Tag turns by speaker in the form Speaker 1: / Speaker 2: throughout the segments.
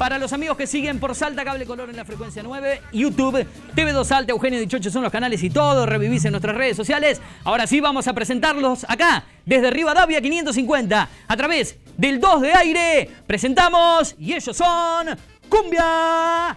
Speaker 1: Para los amigos que siguen por Salta Cable Color en la frecuencia 9, YouTube, TV2 Salta, Eugenio Dichocho son los canales y todo, revivís en nuestras redes sociales. Ahora sí vamos a presentarlos acá, desde Rivadavia 550, a través del 2 de aire, presentamos, y ellos son Cumbia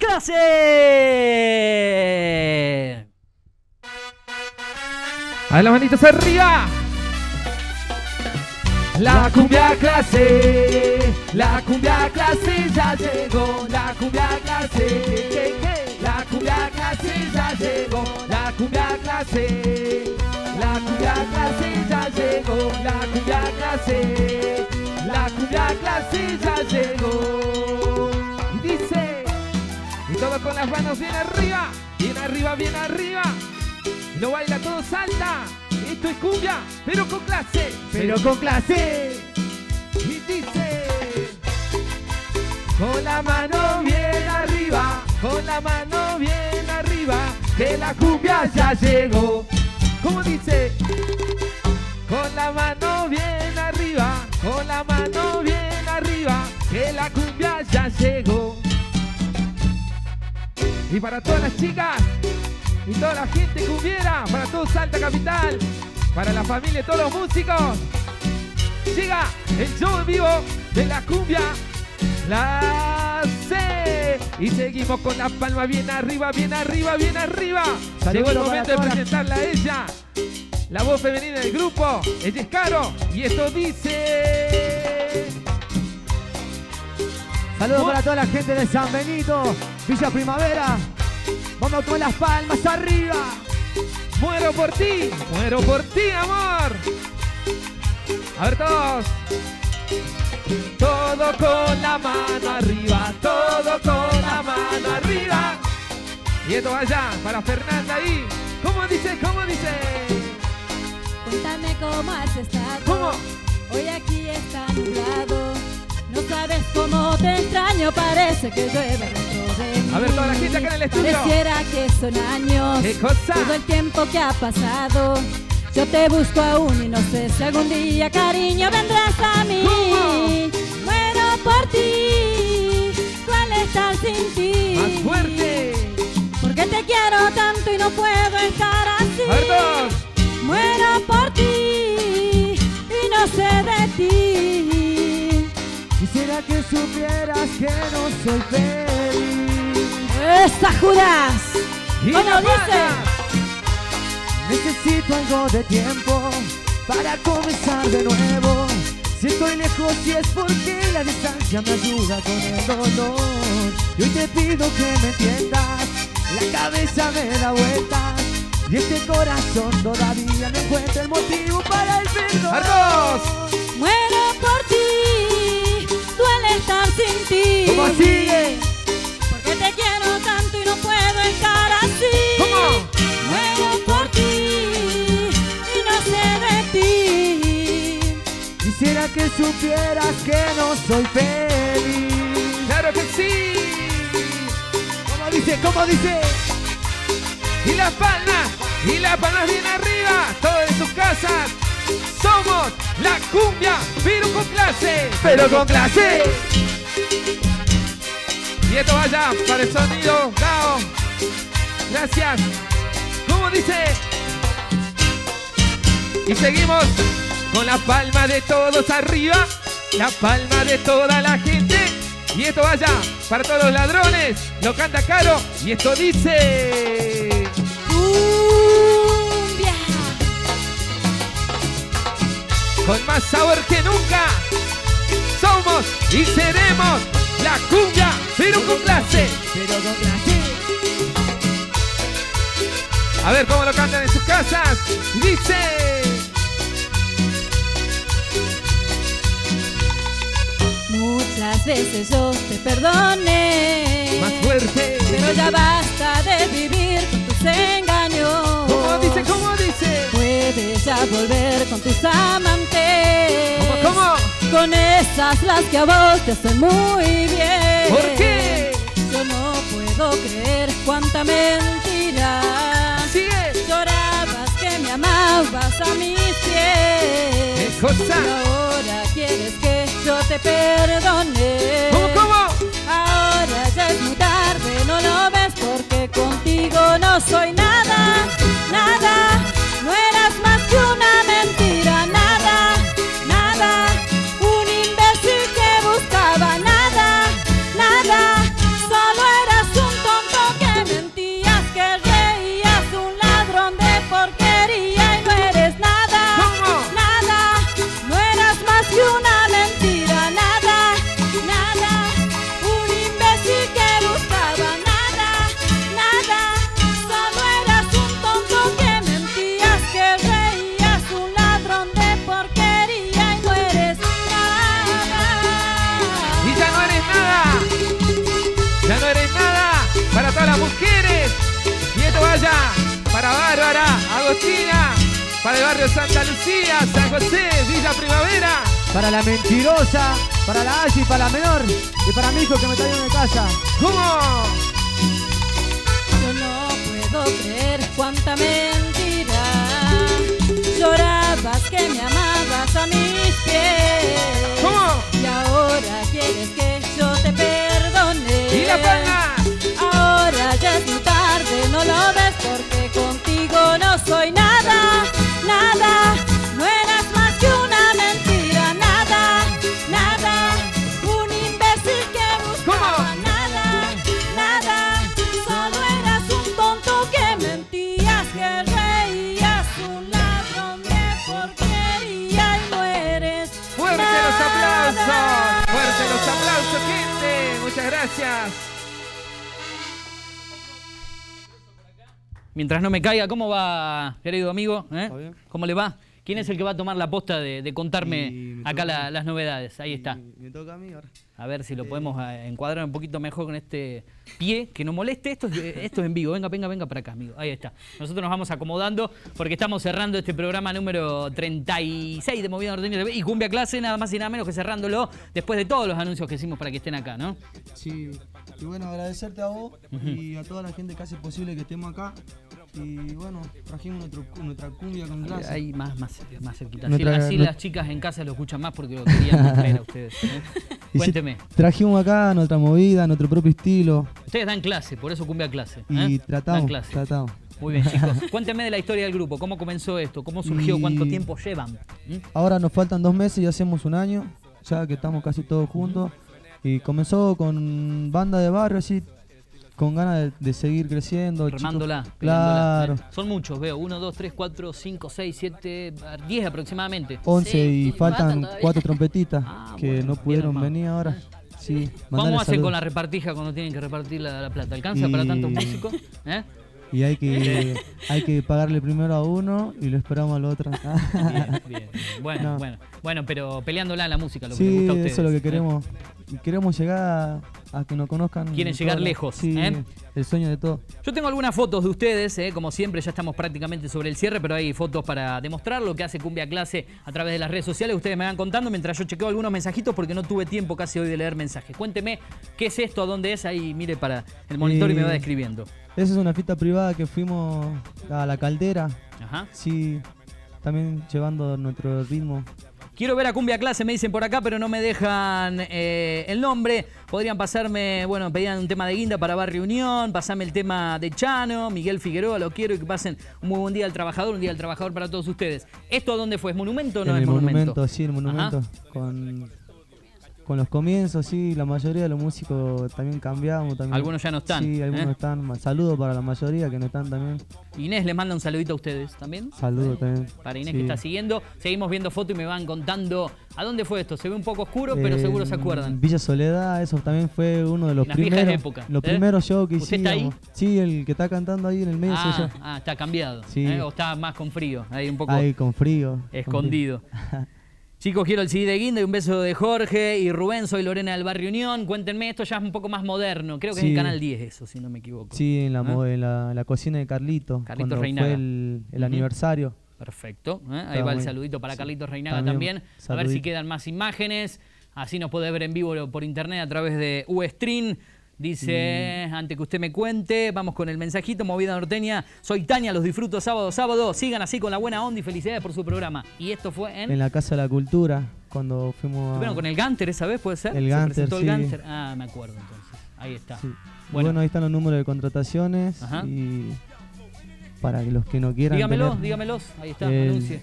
Speaker 1: Clase.
Speaker 2: A ver, las manitas arriba. La cumbia clase ya llegó. La cumbia clase, la cumbia clase ya llegó. La cumbia clase ya llegó. La cumbia clase ya llegó. Y dice, y todo con las manos bien arriba, bien arriba, bien arriba. Y lo baila todo Salta. Esto es cumbia, pero con clase.
Speaker 3: Pero con clase.
Speaker 2: Y dice, con la mano bien arriba, con la mano bien arriba, que la cumbia ya llegó. ¿Cómo dice? Con la mano bien arriba, con la mano bien arriba, que la cumbia ya llegó. Y para todas las chicas y toda la gente cumbiera, para todo Salta Capital, para la familia y todos los músicos, llega el show en vivo de la cumbia clase. Y seguimos con la palma bien arriba, bien arriba, bien arriba. Llegó el momento de presentarla a ella, la voz femenina del grupo. Ella es Caro y esto dice.
Speaker 3: Saludos para toda la gente de San Benito, Villa Primavera. Vamos con las palmas arriba.
Speaker 2: Muero por ti, amor. A ver todos. Todo con la mano arriba, todo con la mano arriba. Y esto vaya para Fernanda ahí. ¿Cómo dice? ¿Cómo dice?
Speaker 4: Cuéntame cómo has estado.
Speaker 2: ¿Cómo?
Speaker 4: Hoy aquí está nublado. No sabes cómo te extraño, parece que llueve dentro de mí.
Speaker 2: A ver, toda la gente acá en el estudio.
Speaker 4: Pareciera que son años.
Speaker 2: ¿Qué cosa?
Speaker 4: Todo el tiempo que ha pasado. Yo te busco aún y no sé si algún día, cariño, vendrás a mí.
Speaker 2: ¿Cómo?
Speaker 4: Muero por ti, ¿cuál estar sin ti?
Speaker 2: ¡Más fuerte!
Speaker 4: Porque te quiero tanto y no puedo estar así.
Speaker 2: A ver todos.
Speaker 4: Muero por ti y no sé de ti.
Speaker 3: Quisiera que supieras que no soy feliz.
Speaker 4: ¡Esa Judas!
Speaker 2: Y
Speaker 4: ¿Cómo
Speaker 2: la
Speaker 4: dice?
Speaker 2: banda.
Speaker 3: Necesito algo de tiempo para comenzar de nuevo. Si estoy lejos y es porque la distancia me ayuda con el dolor. Y hoy te pido que me entiendas, la cabeza me da vueltas y este corazón todavía no encuentra el motivo para el perdón.
Speaker 2: ¡Argos!
Speaker 4: Muero por ti, duele estar sin ti.
Speaker 3: ¿Cómo sigue?
Speaker 4: Porque te quiero tanto y no puedo estar así.
Speaker 2: ¿Cómo?
Speaker 4: Muero por ti y no sé de ti.
Speaker 3: Quisiera que supieras que no soy feliz.
Speaker 2: ¡Claro que sí!
Speaker 3: ¿Cómo dice? ¿Cómo dice?
Speaker 2: Y las palmas bien arriba, todos en sus casas. Somos la cumbia, pero con clase.
Speaker 3: Pero con clase.
Speaker 2: Y esto vaya para el sonido, Gao. Gracias. ¿Cómo dice? Y seguimos con la palma de todos arriba, la palma de toda la gente. Y esto vaya para todos los ladrones. Lo canta Caro y esto dice.
Speaker 4: Cumbia.
Speaker 2: Con más sabor que nunca, somos y seremos la cumbia, pero con clase.
Speaker 3: Pero con clase.
Speaker 2: A ver cómo lo cantan en sus casas. Dice.
Speaker 4: Muchas veces yo te perdoné.
Speaker 2: Más fuerte.
Speaker 4: Pero ya basta de vivir con tus engaños.
Speaker 2: ¿Cómo dice? ¿Cómo dice?
Speaker 4: Puedes ya volver con tus amantes.
Speaker 2: ¿Cómo?
Speaker 4: Con esas las que a vos te hacen muy bien.
Speaker 2: ¿Por qué?
Speaker 4: Yo no puedo creer cuánta mentira.
Speaker 2: Sigue.
Speaker 4: Llorabas que me amabas a mis pies.
Speaker 2: ¿Qué cosa?
Speaker 4: Y ahora quieres que yo te perdone.
Speaker 2: ¿Cómo? todas las mujeres. Y esto vaya para Bárbara, Agostina, para el barrio Santa Lucía, San José, Villa Primavera.
Speaker 3: Para la mentirosa, para la Ashi, para la menor y para mi hijo que me está yendo de casa.
Speaker 2: ¿Cómo?
Speaker 4: Yo no puedo creer cuánta mentira. Llorabas que me amabas a mis pies.
Speaker 2: ¿Cómo?
Speaker 4: Y ahora quieres que yo te perdone.
Speaker 2: ¡Y la palma!
Speaker 4: Ahora ya es muy tarde, no lo ves porque contigo no soy nada, nada. No eras más que una mentira, nada, nada. Un imbécil que buscaba
Speaker 2: ¿Cómo?
Speaker 4: nada, nada. Solo eras un tonto que mentías, que reías, un ladrón de porquería y no eres
Speaker 2: ¡Fuerte los aplausos! ¡Fuerte los aplausos, gente! Muchas gracias.
Speaker 1: Mientras no me caiga, ¿cómo va, querido amigo?
Speaker 5: ¿Está bien?
Speaker 1: ¿Cómo le va? ¿Quién es el que va a tomar la posta de
Speaker 5: Y
Speaker 1: contarme
Speaker 5: me
Speaker 1: acá
Speaker 5: toca.
Speaker 1: las novedades? Ahí está.
Speaker 5: Me toca a mí ahora.
Speaker 1: A ver si lo podemos encuadrar un poquito mejor con este pie, que no moleste. Esto es en vivo. Venga para acá, amigo. Ahí está. Nosotros nos vamos acomodando porque estamos cerrando este programa número 36 de Movida Norteña TV y Cumbia Clase, nada más y nada menos que cerrándolo después de todos los anuncios que hicimos para que estén acá, ¿no?
Speaker 5: Sí, y bueno, agradecerte a vos y a toda la gente que hace posible que estemos acá. Y bueno, trajimos nuestra cumbia con clase.
Speaker 1: Ahí más cerquita.
Speaker 5: Nuestra-
Speaker 1: Así las chicas en casa lo escuchan más porque lo querían traer a ustedes. ¿eh?
Speaker 5: Y sí,
Speaker 1: Cuénteme.
Speaker 5: trajimos acá nuestra movida, nuestro propio estilo.
Speaker 1: Ustedes dan clase, por eso Cumbia Clase.
Speaker 5: Y
Speaker 1: Dan
Speaker 5: tratamos,
Speaker 1: clase.
Speaker 5: tratamos.
Speaker 1: Muy bien, chicos. Cuéntenme de la historia del grupo. ¿Cómo comenzó esto? ¿Cómo surgió?
Speaker 5: Y-
Speaker 1: ¿Cuánto tiempo llevan? ¿Mm?
Speaker 5: Ahora nos faltan 2 meses y hacemos un año, ya que estamos casi todos juntos. Y comenzó con banda de barrio, así, con ganas de seguir creciendo.
Speaker 1: Remándola.
Speaker 5: chicos.
Speaker 1: peleándola,
Speaker 5: Claro.
Speaker 1: ¿eh? Son muchos, veo. 1, 2, 3, 4, 5, 6, 7, 10 aproximadamente.
Speaker 5: 11
Speaker 4: Sí,
Speaker 5: y
Speaker 4: y faltan
Speaker 5: faltan
Speaker 4: todavía.
Speaker 5: 4 trompetitas
Speaker 1: Ah,
Speaker 5: que
Speaker 1: bueno,
Speaker 5: no pudieron
Speaker 1: bien armado.
Speaker 5: venir ahora. Sí,
Speaker 1: ¿Cómo
Speaker 5: mandale
Speaker 1: hacen
Speaker 5: saludos.
Speaker 1: con la repartija cuando tienen que repartir la plata? ¿Alcanza para
Speaker 5: Y-
Speaker 1: tantos músicos? ¿Eh?
Speaker 5: Y hay que pagarle primero a uno y lo esperamos al otro.
Speaker 1: Bien, bien. Bueno,
Speaker 5: No.
Speaker 1: bueno, pero peleándola en la música, lo que les
Speaker 5: Sí,
Speaker 1: gusta a ustedes.
Speaker 5: eso es lo que
Speaker 1: ¿eh?
Speaker 5: queremos. Y queremos llegar a que nos conozcan.
Speaker 1: Quieren
Speaker 5: en
Speaker 1: llegar
Speaker 5: todas las-
Speaker 1: lejos,
Speaker 5: Sí,
Speaker 1: ¿eh?
Speaker 5: el sueño de todos.
Speaker 1: Yo tengo algunas fotos de ustedes, como siempre, ya estamos prácticamente sobre el cierre, pero hay fotos para demostrar lo que hace Cumbia Clase a través de las redes sociales. Ustedes me van contando mientras yo chequeo algunos mensajitos porque no tuve tiempo casi hoy de leer mensajes. Cuénteme qué es esto, dónde es, ahí mire para el monitor y me va describiendo.
Speaker 5: Esa es una fiesta privada que fuimos a la Caldera.
Speaker 1: Ajá.
Speaker 5: Sí, también llevando nuestro ritmo.
Speaker 1: Quiero ver a Cumbia Clase, me dicen por acá, pero no me dejan el nombre. Podrían pasarme, bueno, pedían un tema de Guinda para Barrio Unión, pasame el tema de Chano, Miguel Figueroa, lo quiero y que pasen un muy buen día al trabajador, un día del trabajador para todos ustedes. ¿Esto dónde fue? ¿Es monumento o no
Speaker 5: en
Speaker 1: es
Speaker 5: el
Speaker 1: monumento?
Speaker 5: monumento, sí, el monumento.
Speaker 1: Ajá.
Speaker 5: Con los comienzos, sí, la mayoría de los músicos también cambiamos. También.
Speaker 1: Algunos ya no están,
Speaker 5: Sí, algunos
Speaker 1: ¿eh?
Speaker 5: están. Saludos para la mayoría que no están también.
Speaker 1: Inés les manda un saludito a ustedes también.
Speaker 5: Saludos también.
Speaker 1: Para Inés
Speaker 5: Sí.
Speaker 1: que está siguiendo. Seguimos viendo fotos y me van contando a dónde fue esto. Se ve un poco oscuro, pero seguro se acuerdan.
Speaker 5: Villa Soledad, eso también fue uno de los
Speaker 1: En las viejas
Speaker 5: primeros.
Speaker 1: épocas,
Speaker 5: Los
Speaker 1: ¿eh?
Speaker 5: primeros shows que
Speaker 1: ¿Usted está
Speaker 5: hicimos. Sí, el que está cantando ahí en el medio soy yo.
Speaker 1: Está cambiado.
Speaker 5: Sí.
Speaker 1: O está más con frío. Ahí un poco
Speaker 5: Ahí con frío.
Speaker 1: escondido. Chicos, quiero el CD de Guinda y un beso de Jorge y Rubén. Soy Lorena del Barrio Unión. Cuéntenme, esto ya es un poco más moderno. Creo que es
Speaker 5: Sí.
Speaker 1: en Canal 10 eso, si no me equivoco.
Speaker 5: Sí, en la,
Speaker 1: ¿Eh?
Speaker 5: en la cocina de Carlito.
Speaker 1: Carlitos
Speaker 5: cuando
Speaker 1: Reinaga.
Speaker 5: fue el
Speaker 1: Ujú.
Speaker 5: aniversario.
Speaker 1: Perfecto. Ahí
Speaker 5: Está
Speaker 1: va el
Speaker 5: muy-
Speaker 1: saludito para
Speaker 5: sí.
Speaker 1: Carlitos Reinaga
Speaker 5: También,
Speaker 1: también. A ver si
Speaker 5: saludito.
Speaker 1: quedan más imágenes. Así nos puede ver en vivo por internet a través de Ustream. Dice, antes que usted me cuente, vamos con el mensajito, Movida Norteña. Soy Tania, los disfruto sábado a sábado. Sigan así con la buena onda y felicidades por su programa. Y esto fue en...
Speaker 5: En la Casa de la Cultura, cuando fuimos a...
Speaker 1: Estuvieron con el Ganter esa vez, ¿puede ser?
Speaker 5: El
Speaker 1: ¿Se
Speaker 5: Ganter,
Speaker 1: presentó el
Speaker 5: sí.
Speaker 1: Ganter? Ah, me acuerdo entonces. Ahí está.
Speaker 5: Sí.
Speaker 1: Bueno.
Speaker 5: Bueno, ahí están los números de contrataciones.
Speaker 1: Ajá.
Speaker 5: Y para que los que no quieran tener,
Speaker 1: Dígamelos. Ahí está,
Speaker 5: el
Speaker 1: anuncie.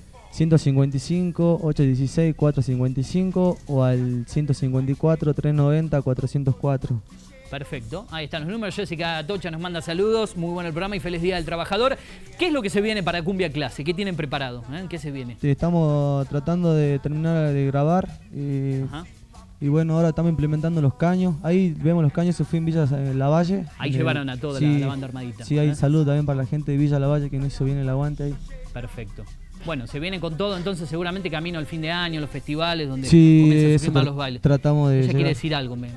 Speaker 5: 155 816 455 o al 154 390 404.
Speaker 1: Perfecto, ahí están los números. Jessica Atocha nos manda saludos, muy bueno el programa y feliz Día del Trabajador. ¿Qué es lo que se viene para Cumbia Clase? ¿Qué tienen preparado? ¿Qué se viene?
Speaker 5: Sí, estamos tratando de terminar de grabar
Speaker 1: Ajá.
Speaker 5: y bueno, ahora estamos implementando los caños. Ahí vemos los caños, se fue en Villa Lavalle.
Speaker 1: Ahí
Speaker 5: En
Speaker 1: llevaron a toda la banda armadita.
Speaker 5: Sí, hay salud también para la gente de Villa Lavalle que no hizo bien el aguante ahí.
Speaker 1: Perfecto. Bueno, se viene con todo, entonces seguramente camino al fin de año, los festivales donde
Speaker 5: Sí,
Speaker 1: comienzan a
Speaker 5: eso
Speaker 1: surgir más los bailes.
Speaker 5: tratamos de
Speaker 1: Ella quiere
Speaker 5: llegar.
Speaker 1: decir algo, me está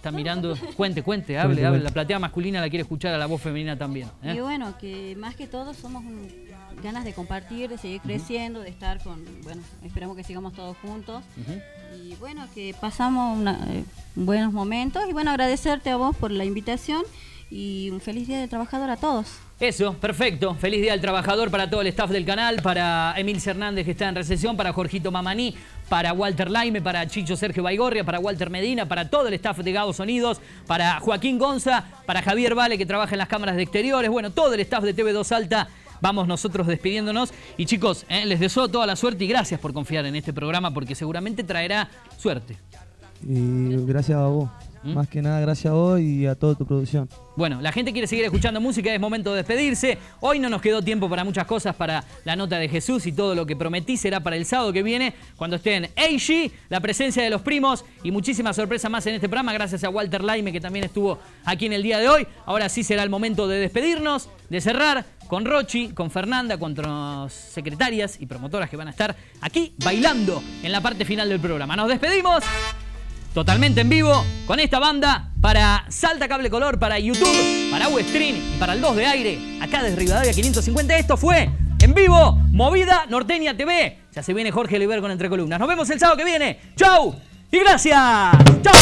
Speaker 1: está mirando. Cuente, hable. La platea masculina la quiere escuchar a la voz femenina también.
Speaker 4: Y bueno, que más que todo somos ganas de compartir, de seguir creciendo, de estar con, bueno, esperamos que sigamos todos juntos. Y bueno, que pasamos buenos momentos y bueno, agradecerte a vos por la invitación y un feliz Día del Trabajador a todos.
Speaker 1: Eso, perfecto. Feliz Día del Trabajador para todo el staff del canal, para Emilce Hernández que está en recesión, para Jorgito Mamaní, para Walter Laime, para Chicho Sergio Baigorria, para Walter Medina, para todo el staff de Gabo Sonidos, para Joaquín Gonza, para Javier Vale que trabaja en las cámaras de exteriores, bueno, todo el staff de TV2 Salta. Vamos nosotros despidiéndonos y chicos, les deseo toda la suerte y gracias por confiar en este programa porque seguramente traerá suerte.
Speaker 5: Y gracias a vos. Más que nada, gracias a vos y a toda tu producción.
Speaker 1: Bueno, la gente quiere seguir escuchando música, es momento de despedirse. Hoy no nos quedó tiempo para muchas cosas, para la nota de Jesús y todo lo que prometí será para el sábado que viene, cuando estén AG, la presencia de los primos y muchísimas sorpresas más en este programa, gracias a Walter Laime que también estuvo aquí en el día de hoy. Ahora sí será el momento de despedirnos, de cerrar con Rochi, con Fernanda, con nuestras secretarias y promotoras que van a estar aquí bailando en la parte final del programa. Nos despedimos. Totalmente en vivo con esta banda para Salta Cable Color, para YouTube, para Westream y para el 2 de Aire, acá desde Rivadavia 550. Esto fue en vivo, Movida Norteña TV. Ya se viene Jorge Oliver con Entre Columnas. Nos vemos el sábado que viene. ¡Chau! Y gracias. ¡Chau!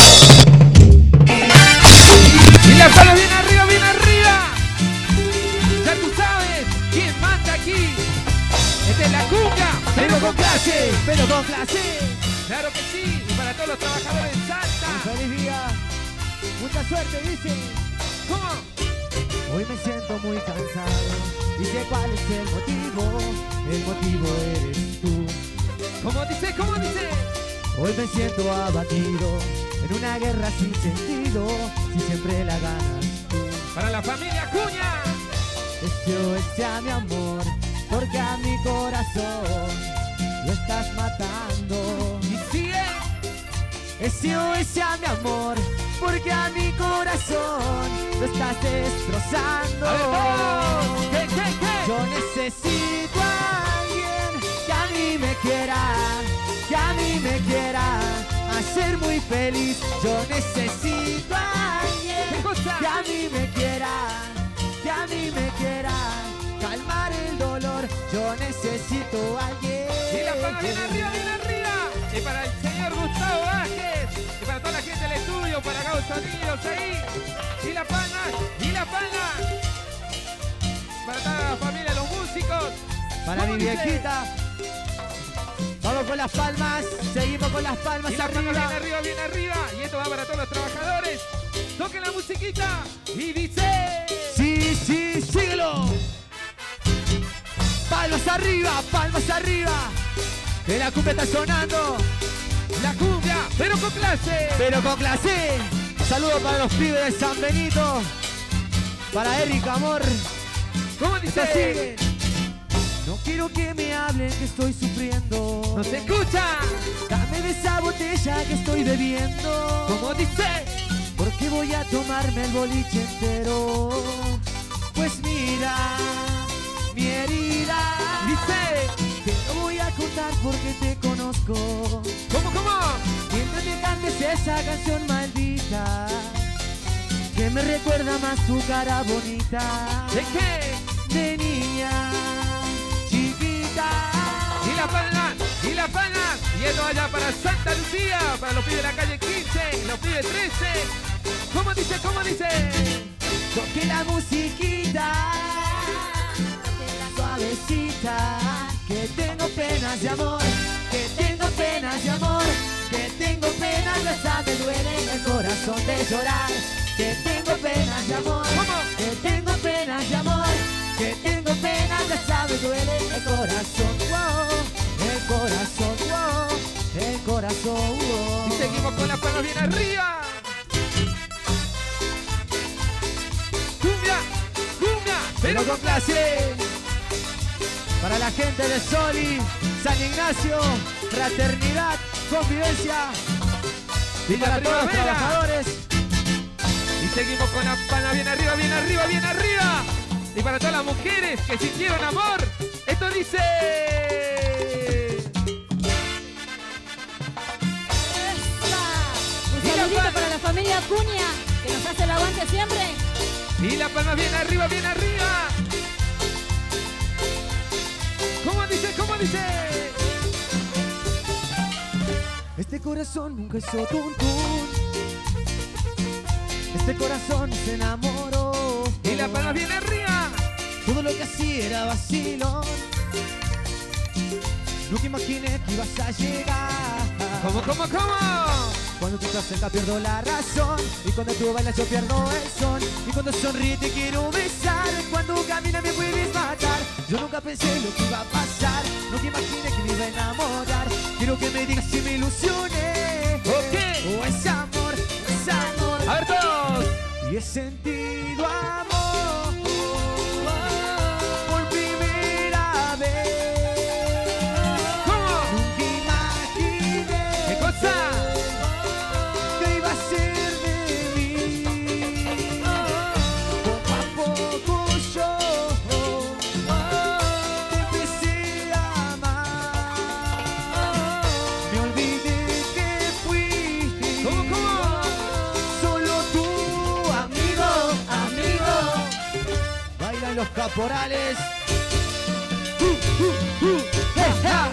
Speaker 2: Y la palma bien arriba, bien arriba. Ya tú sabes quién manda aquí. Esta es la cumbia, pero con clase.
Speaker 3: Pero con clase.
Speaker 2: Claro que sí, y para todos los trabajadores en Salta.
Speaker 3: Feliz día. Mucha suerte, dice.
Speaker 2: ¿Cómo?
Speaker 3: Hoy me siento muy cansado. Y sé cuál es el motivo. El motivo eres tú.
Speaker 2: ¿Cómo dice? ¿Cómo dice?
Speaker 3: Hoy me siento abatido. En una guerra sin sentido. Si siempre la ganas tú.
Speaker 2: Para la familia Acuña.
Speaker 3: Este a mi amor. Porque a mi corazón lo estás matando.
Speaker 2: Y sigue.
Speaker 3: Ese a mi amor, porque a mi corazón lo estás destrozando.
Speaker 2: A ver, vamos. ¿Qué?
Speaker 3: Yo necesito a alguien que a mí me quiera hacer muy feliz. Yo necesito a alguien
Speaker 2: ¿Qué cosa?
Speaker 3: que a mí me quiera calmar el dolor. Yo necesito a alguien.
Speaker 2: Y la palma bien arriba, bien arriba. Y para el señor Gustavo Vázquez. Y para toda la gente del estudio, para Gabo Sonidos ahí. Y la palma. Para toda la familia de los músicos.
Speaker 3: Para mi
Speaker 2: ¿Cómo dice?
Speaker 3: viejita. Vamos con las palmas. Seguimos con las palmas
Speaker 2: Y la palma
Speaker 3: arriba.
Speaker 2: bien arriba, bien arriba. Y esto va para todos los trabajadores. Toquen la musiquita. Y dice.
Speaker 3: Sí, síguelo. Palmas arriba. Que la cumbia está sonando.
Speaker 2: La cumbia, pero con clase.
Speaker 3: Pero con clase. Saludos para los pibes de San Benito. Para Eric Amor.
Speaker 2: ¿Cómo
Speaker 3: Esto
Speaker 2: dice?
Speaker 3: sigue. No quiero que me hablen que estoy sufriendo.
Speaker 2: No se escucha.
Speaker 3: Dame de esa botella que estoy bebiendo.
Speaker 2: ¿Cómo dice?
Speaker 3: Porque voy a tomarme el boliche entero. Pues mira, mi herida.
Speaker 2: Dice.
Speaker 3: Te lo voy a contar porque te conozco.
Speaker 2: ¿Cómo?
Speaker 3: Mientras me cantes esa canción maldita que me recuerda más tu cara bonita
Speaker 2: ¿De qué?
Speaker 3: de niña chiquita.
Speaker 2: Y la palma. Y esto allá para Santa Lucía. Para los pibes de la calle 15. Los pibes 13. ¿Cómo dice?
Speaker 3: Toque la musiquita suavecita. Que tengo penas de amor. Que tengo penas de amor. Que tengo penas, esa me duele en el corazón de llorar. Que tengo penas de amor.
Speaker 2: ¿Cómo?
Speaker 3: Que tengo penas de amor. Que tengo penas, esa me duele el corazón. Wow, el corazón, wow, el corazón, wow.
Speaker 2: Y seguimos con las palmas bien arriba. Cumbia,
Speaker 3: Pero con clase. Para la gente de Soli, San Ignacio, fraternidad, convivencia. Y para
Speaker 2: arriba,
Speaker 3: todos los
Speaker 2: Vera.
Speaker 3: trabajadores.
Speaker 2: Y seguimos con la palma bien arriba. Y para todas las mujeres que sintieron amor, esto dice.
Speaker 4: Un saludito para la familia Acuña, que nos hace el aguante siempre.
Speaker 2: Y la palma bien arriba, bien arriba. ¿Cómo dice? ¿Cómo dice?
Speaker 3: Este corazón nunca hizo tun tun. Este corazón se enamoró.
Speaker 2: Y la palma bien arriba.
Speaker 3: Todo lo que hacía era vacilón. Nunca imaginé que ibas a llegar.
Speaker 2: ¿Cómo?
Speaker 3: Cuando tú estás cerca pierdo la razón. Y cuando tú bailas yo pierdo el son. Y cuando sonríes te quiero besar. Cuando caminas me puedes matar. Yo nunca pensé lo que iba a pasar. Nunca imaginé que me iba a enamorar. Quiero que me digas si me ilusioné.
Speaker 2: Ok.
Speaker 3: O es amor, o es amor.
Speaker 2: A ver todos.
Speaker 3: Y he sentido amor por primera vez.
Speaker 2: ¿Cómo?
Speaker 3: Nunca imaginé
Speaker 2: ¿Qué cosa?
Speaker 3: que iba a ser de mí. Poco a poco yo te empecé a amar. Me olvidé que fui
Speaker 2: ¿Cómo?
Speaker 3: solo tu amigo. Bailan los caporales. Ja,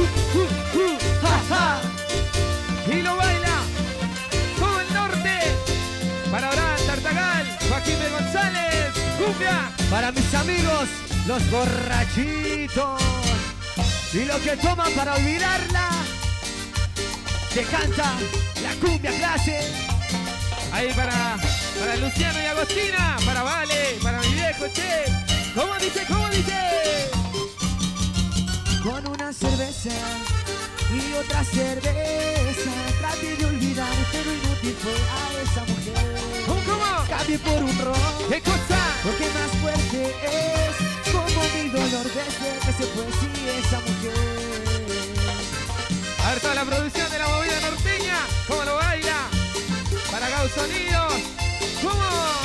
Speaker 3: ja.
Speaker 2: Y lo baila todo el norte. Para Abraham Tartagal, Joaquín de González, cumbia.
Speaker 3: Para mis amigos, los borrachitos. Y los que toman para olvidarla. Se canta la cumbia clase.
Speaker 2: Ahí para Luciano y Agostina, para Vale, para mi viejo, che. ¿Cómo dice? ¿Cómo dice?
Speaker 3: Con una cerveza y otra cerveza. Traté de olvidar, pero inútil fue a esa mujer.
Speaker 2: ¿Cómo?
Speaker 3: Cambié por un ron.
Speaker 2: ¿Qué cosa?
Speaker 3: Porque más fuerte es como mi dolor desde que se fue, sí, esa mujer.
Speaker 2: A ver toda la producción de la movida norteña, ¿cómo lo baila? Para Gau Sonidos, ¿cómo?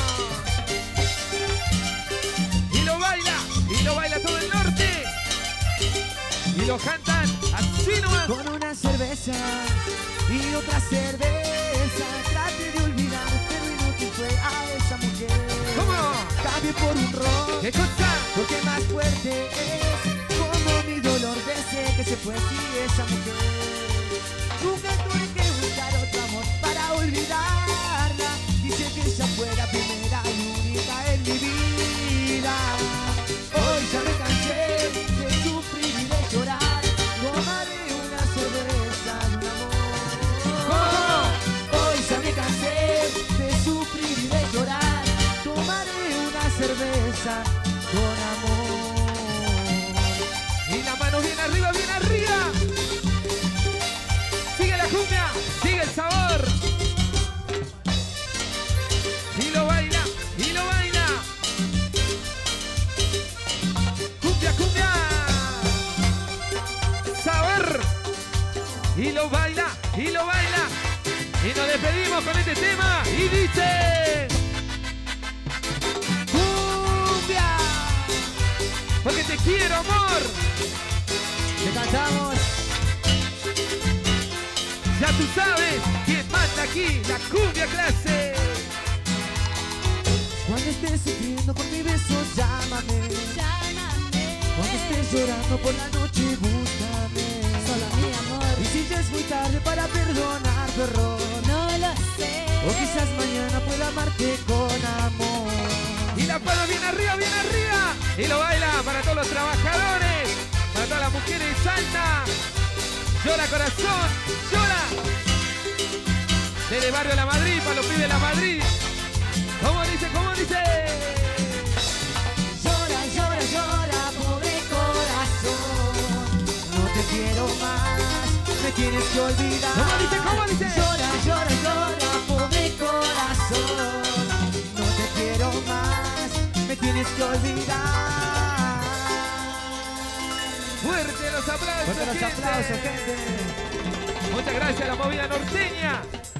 Speaker 2: Y lo baila todo el norte. Y lo cantan así nomás.
Speaker 3: Con una cerveza y otra cerveza. Traté de olvidar, pero inútil fue a esa mujer.
Speaker 2: ¿Cómo?
Speaker 3: Cambié por un ron.
Speaker 2: ¿Qué cosa?
Speaker 3: Porque más fuerte es como mi dolor desde que se fue, sí, esa mujer. Nunca tuve que buscar otro amor para olvidarla. Dice que ella fue la primera y única en mi vida. Hoy ya me cansé de sufrir y de llorar. Tomaré una cerveza de un amor. Hoy ya me cansé de sufrir y de llorar. Tomaré una cerveza con amor.
Speaker 2: Y la mano bien arriba, bien arriba. Sigue la cumbia, sigue el sabor. Y lo baila, y lo baila. Cumbia, cumbia. Sabor. Y lo baila, y lo baila. Y nos despedimos con este tema. Y dice...
Speaker 3: ¡Cumbia!
Speaker 2: Porque te quiero, amor.
Speaker 3: Te cantamos.
Speaker 2: Ya tú sabes quién manda aquí, la cumbia clase.
Speaker 3: Cuando estés sufriendo por mi beso, llámame. Cuando estés llorando por la noche, búscame.
Speaker 4: Solo mi amor,
Speaker 3: Y si ya es muy tarde para perdonar tu error,
Speaker 4: no lo sé.
Speaker 3: o quizás mañana pueda amarte con amor.
Speaker 2: Y la palma bien arriba, bien arriba. Y lo baila para todos los trabajadores, para todas las mujeres de Salta. Llora corazón, llora. Desde Barrio La Madrid, para los pibes de La Madrid. ¿Cómo dice? ¿Cómo dice?
Speaker 3: Llora, llora, llora, pobre corazón. No te quiero más, me tienes que olvidar.
Speaker 2: ¿Cómo dice? ¿Cómo dice?
Speaker 3: Llora, llora, llora, pobre corazón. No te quiero más, me tienes que olvidar.
Speaker 2: Fuerte los aplausos,
Speaker 3: Fuerte los
Speaker 2: gente.
Speaker 3: aplausos, gente.
Speaker 2: Muchas gracias a la movida norteña.